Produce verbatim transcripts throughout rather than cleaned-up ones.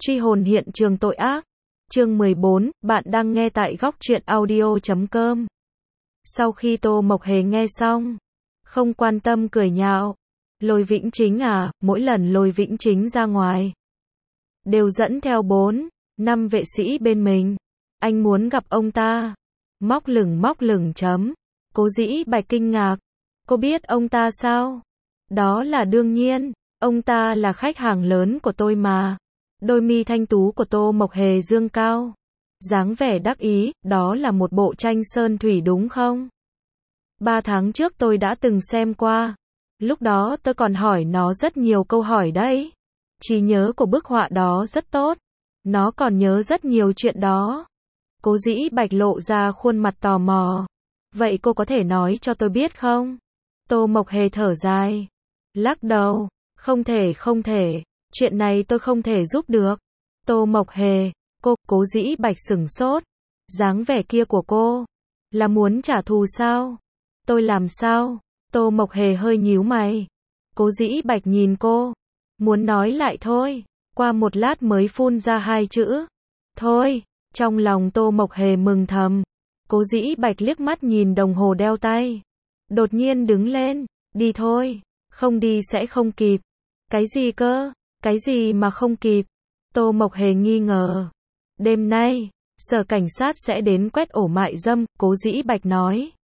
Truy hồn hiện trường tội ác. Chương mười bốn, bạn đang nghe tại góc truyện audio chấm com. Sau khi Tô Mộc Hề nghe xong, không quan tâm cười nhạo. Lôi Vĩnh Chính à, mỗi lần Lôi Vĩnh Chính ra ngoài, đều dẫn theo bốn, năm vệ sĩ bên mình. Anh muốn gặp ông ta. Móc lửng móc lửng chấm. Cố Dĩ Bạch kinh ngạc. Cô biết ông ta sao? Đó là đương nhiên, ông ta là khách hàng lớn của tôi mà. Đôi mi thanh tú của Tô Mộc Hề dương cao. Dáng vẻ đắc ý, đó là một bộ tranh sơn thủy đúng không? Ba tháng trước tôi đã từng xem qua. Lúc đó tôi còn hỏi nó rất nhiều câu hỏi đấy. Trí nhớ của bức họa đó rất tốt. Nó còn nhớ rất nhiều chuyện đó. Cố Dĩ Bạch lộ ra khuôn mặt tò mò. Vậy cô có thể nói cho tôi biết không? Tô Mộc Hề thở dài. Lắc đầu. Không thể không thể. Chuyện này tôi không thể giúp được. Tô Mộc Hề. Cô, Cố Dĩ Bạch sửng sốt. Dáng vẻ kia của cô. Là muốn trả thù sao? Tôi làm sao? Tô Mộc Hề hơi nhíu mày. Cố Dĩ Bạch nhìn cô. Muốn nói lại thôi. Qua một lát mới phun ra hai chữ. Thôi. Trong lòng Tô Mộc Hề mừng thầm. Cố Dĩ Bạch liếc mắt nhìn đồng hồ đeo tay. Đột nhiên đứng lên. Đi thôi. Không đi sẽ không kịp. Cái gì cơ? Cái gì mà không kịp? Tô Mộc Hề nghi ngờ. Đêm nay, sở cảnh sát sẽ đến quét ổ mại dâm, Cố Dĩ Bạch nói.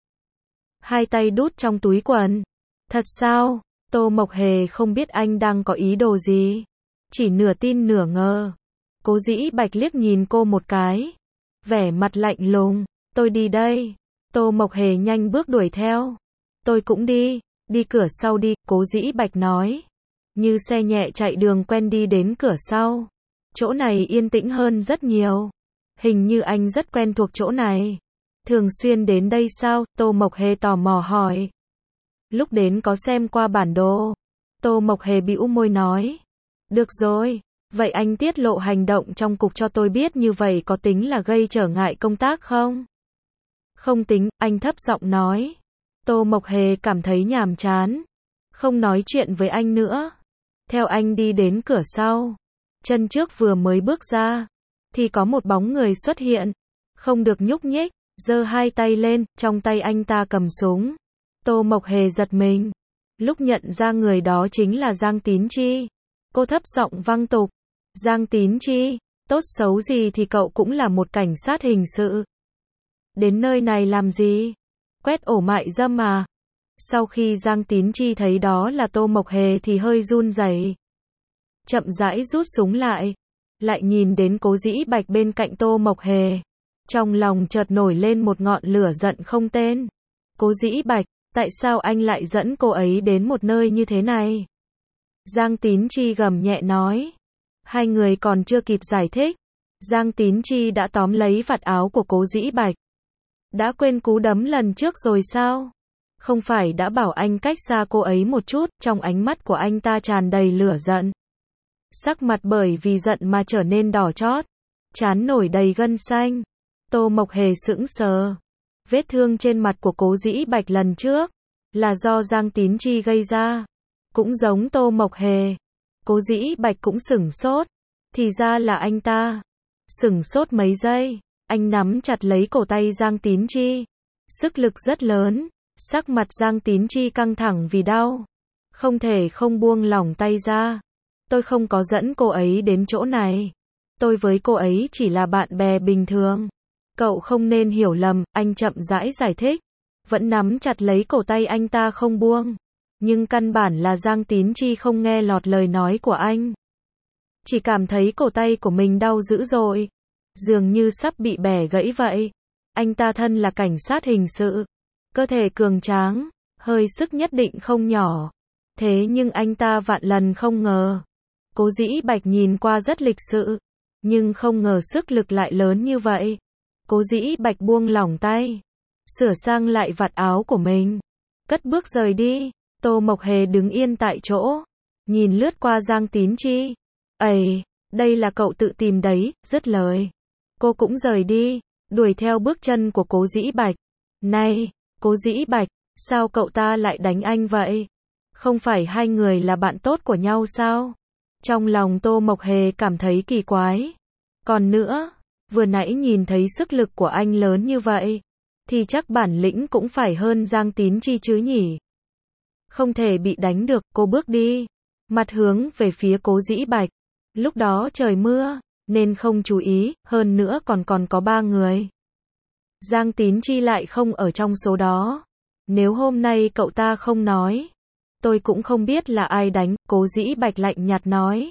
Hai tay đút trong túi quần. Thật sao? Tô Mộc Hề không biết anh đang có ý đồ gì. Chỉ nửa tin nửa ngờ. Cố Dĩ Bạch liếc nhìn cô một cái. Vẻ mặt lạnh lùng. Tôi đi đây. Tô Mộc Hề nhanh bước đuổi theo. Tôi cũng đi. Đi cửa sau đi, Cố Dĩ Bạch nói. Như xe nhẹ chạy đường quen đi đến cửa sau. Chỗ này yên tĩnh hơn rất nhiều. Hình như anh rất quen thuộc chỗ này. Thường xuyên đến đây sao? Tô Mộc Hề tò mò hỏi. Lúc đến có xem qua bản đồ. Tô Mộc Hề bĩu môi nói. Được rồi. Vậy anh tiết lộ hành động trong cục cho tôi biết như vậy có tính là gây trở ngại công tác không? Không tính, anh thấp giọng nói. Tô Mộc Hề cảm thấy nhàm chán. Không nói chuyện với anh nữa. Theo anh đi đến cửa sau. Chân trước vừa mới bước ra. Thì có một bóng người xuất hiện. Không được nhúc nhích. Giơ hai tay lên, trong tay anh ta cầm súng. Tô Mộc Hề giật mình. Lúc nhận ra người đó chính là Giang Tín Chi. Cô thấp giọng vang tục. Giang Tín Chi, tốt xấu gì thì cậu cũng là một cảnh sát hình sự. Đến nơi này làm gì? Quét ổ mại dâm à? Sau khi Giang Tín Chi thấy đó là Tô Mộc Hề thì hơi run rẩy. Chậm rãi rút súng lại. Lại nhìn đến Cố Dĩ Bạch bên cạnh Tô Mộc Hề. Trong lòng chợt nổi lên một ngọn lửa giận không tên. Cố Dĩ Bạch, tại sao anh lại dẫn cô ấy đến một nơi như thế này? Giang Tín Chi gầm nhẹ nói. Hai người còn chưa kịp giải thích. Giang Tín Chi đã tóm lấy vạt áo của Cố Dĩ Bạch. Đã quên cú đấm lần trước rồi sao? Không phải đã bảo anh cách xa cô ấy một chút, trong ánh mắt của anh ta tràn đầy lửa giận. Sắc mặt bởi vì giận mà trở nên đỏ chót. Trán nổi đầy gân xanh. Tô Mộc Hề sững sờ. Vết thương trên mặt của Cố Dĩ Bạch lần trước là do Giang Tín Chi gây ra. Cũng giống Tô Mộc Hề. Cố Dĩ Bạch cũng sửng sốt. Thì ra là anh ta. Sửng sốt mấy giây. Anh nắm chặt lấy cổ tay Giang Tín Chi. Sức lực rất lớn. Sắc mặt Giang Tín Chi căng thẳng vì đau. Không thể không buông lỏng tay ra. Tôi không có dẫn cô ấy đến chỗ này. Tôi với cô ấy chỉ là bạn bè bình thường. Cậu không nên hiểu lầm, anh chậm rãi giải thích. Vẫn nắm chặt lấy cổ tay anh ta không buông. Nhưng căn bản là Giang Tín Chi không nghe lọt lời nói của anh. Chỉ cảm thấy cổ tay của mình đau dữ dội. Dường như sắp bị bẻ gãy vậy. Anh ta thân là cảnh sát hình sự. Cơ thể cường tráng. Hơi sức nhất định không nhỏ. Thế nhưng anh ta vạn lần không ngờ. Cố Dĩ Bạch nhìn qua rất lịch sự. Nhưng không ngờ sức lực lại lớn như vậy. Cố Dĩ Bạch buông lỏng tay. Sửa sang lại vạt áo của mình. Cất bước rời đi. Tô Mộc Hề đứng yên tại chỗ. Nhìn lướt qua Giang Tín Chi. Ây, đây là cậu tự tìm đấy, dứt lời. Cô cũng rời đi. Đuổi theo bước chân của Cố Dĩ Bạch. Này, Cố Dĩ Bạch, sao cậu ta lại đánh anh vậy? Không phải hai người là bạn tốt của nhau sao? Trong lòng Tô Mộc Hề cảm thấy kỳ quái. Còn nữa, vừa nãy nhìn thấy sức lực của anh lớn như vậy, thì chắc bản lĩnh cũng phải hơn Giang Tín Chi chứ nhỉ. Không thể bị đánh được, cô bước đi, mặt hướng về phía Cố Dĩ Bạch. Lúc đó trời mưa, nên không chú ý, hơn nữa còn còn có ba người. Giang Tín Chi lại không ở trong số đó. Nếu hôm nay cậu ta không nói, tôi cũng không biết là ai đánh, Cố Dĩ Bạch lạnh nhạt nói.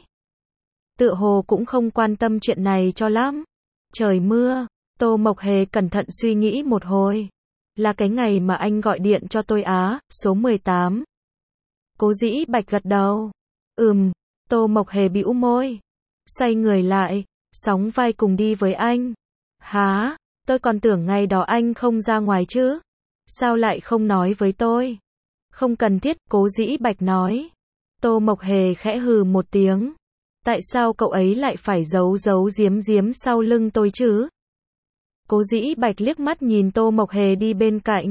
Tựa hồ cũng không quan tâm chuyện này cho lắm. Trời mưa, Tô Mộc Hề cẩn thận suy nghĩ một hồi. Là cái ngày mà anh gọi điện cho tôi á, số mười tám. Cố Dĩ Bạch gật đầu. Ừm, Tô Mộc Hề bĩu môi. Xoay người lại, sóng vai cùng đi với anh. Hả, tôi còn tưởng ngày đó anh không ra ngoài chứ. Sao lại không nói với tôi? Không cần thiết, Cố Dĩ Bạch nói. Tô Mộc Hề khẽ hừ một tiếng. Tại sao cậu ấy lại phải giấu giấu giếm giếm sau lưng tôi chứ? Cố Dĩ Bạch liếc mắt nhìn Tô Mộc Hề đi bên cạnh.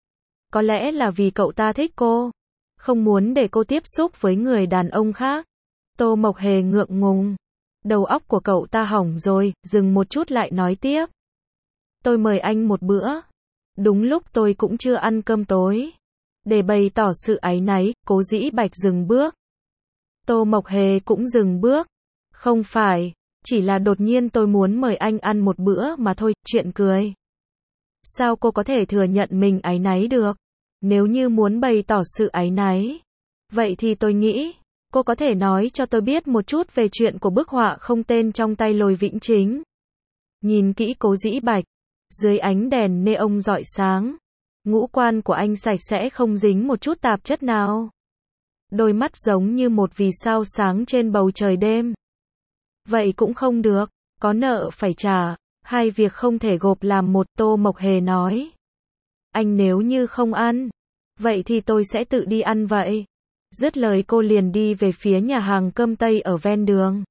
Có lẽ là vì cậu ta thích cô, không muốn để cô tiếp xúc với người đàn ông khác. Tô Mộc Hề ngượng ngùng. Đầu óc của cậu ta hỏng rồi, dừng một chút lại nói tiếp. Tôi mời anh một bữa. Đúng lúc tôi cũng chưa ăn cơm tối. Để bày tỏ sự áy náy, Cố Dĩ Bạch dừng bước. Tô Mộc Hề cũng dừng bước. Không phải, chỉ là đột nhiên tôi muốn mời anh ăn một bữa mà thôi, chuyện cười. Sao cô có thể thừa nhận mình áy náy được? Nếu như muốn bày tỏ sự áy náy, vậy thì tôi nghĩ, cô có thể nói cho tôi biết một chút về chuyện của bức họa không tên trong tay Lôi Vĩnh Chính. Nhìn kỹ Cố Dĩ Bạch, dưới ánh đèn neon rọi sáng, ngũ quan của anh sạch sẽ không dính một chút tạp chất nào. Đôi mắt giống như một vì sao sáng trên bầu trời đêm. Vậy cũng không được, có nợ phải trả, hai việc không thể gộp làm một, Tô Mộc Hề nói. Anh nếu như không ăn, vậy thì tôi sẽ tự đi ăn vậy. Dứt lời cô liền đi về phía nhà hàng cơm Tây ở ven đường.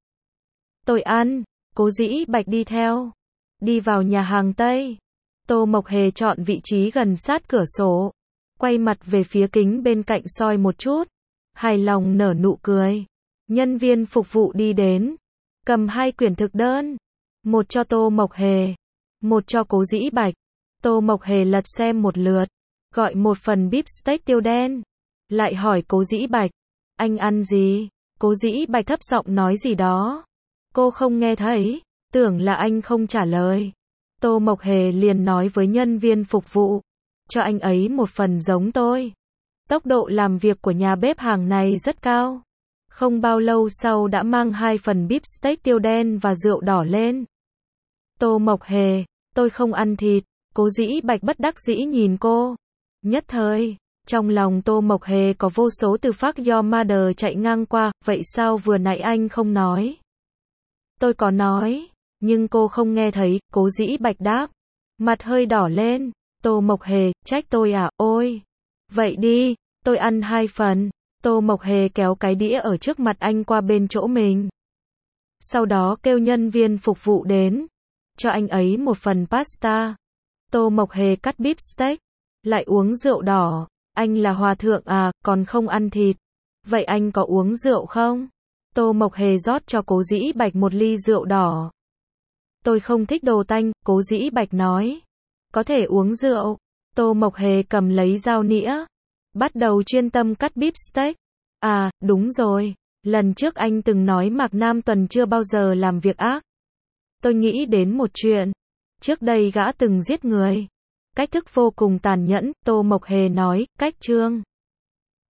Tôi ăn, Cố Dĩ Bạch đi theo. Đi vào nhà hàng Tây. Tô Mộc Hề chọn vị trí gần sát cửa sổ. Quay mặt về phía kính bên cạnh soi một chút. Hài lòng nở nụ cười. Nhân viên phục vụ đi đến. Cầm hai quyển thực đơn. Một cho Tô Mộc Hề. Một cho Cố Dĩ Bạch. Tô Mộc Hề lật xem một lượt. Gọi một phần bíp steak tiêu đen. Lại hỏi Cố Dĩ Bạch. Anh ăn gì? Cố Dĩ Bạch thấp giọng nói gì đó. Cô không nghe thấy. Tưởng là anh không trả lời. Tô Mộc Hề liền nói với nhân viên phục vụ. Cho anh ấy một phần giống tôi. Tốc độ làm việc của nhà bếp hàng này rất cao. Không bao lâu sau đã mang hai phần bíp steak tiêu đen và rượu đỏ lên. Tô Mộc Hề, tôi không ăn thịt. Cố Dĩ Bạch bất đắc dĩ nhìn cô. Nhất thời, trong lòng Tô Mộc Hề có vô số từ phác do mother chạy ngang qua. Vậy sao vừa nãy anh không nói? Tôi có nói, nhưng cô không nghe thấy. Cố Dĩ Bạch đáp. Mặt hơi đỏ lên. Tô Mộc Hề, trách tôi à? Ôi, vậy đi, tôi ăn hai phần. Tô Mộc Hề kéo cái đĩa ở trước mặt anh qua bên chỗ mình. Sau đó kêu nhân viên phục vụ đến. Cho anh ấy một phần pasta. Tô Mộc Hề cắt bíp steak. Lại uống rượu đỏ. Anh là hòa thượng à, còn không ăn thịt. Vậy anh có uống rượu không? Tô Mộc Hề rót cho Cố Dĩ Bạch một ly rượu đỏ. Tôi không thích đồ tanh, Cố Dĩ Bạch nói. Có thể uống rượu. Tô Mộc Hề cầm lấy dao nĩa. Bắt đầu chuyên tâm cắt bíp steak. À, đúng rồi. Lần trước anh từng nói Mạc Nam Tuần chưa bao giờ làm việc ác. Tôi nghĩ đến một chuyện. Trước đây gã từng giết người. Cách thức vô cùng tàn nhẫn, Tô Mộc Hề nói, cách trương.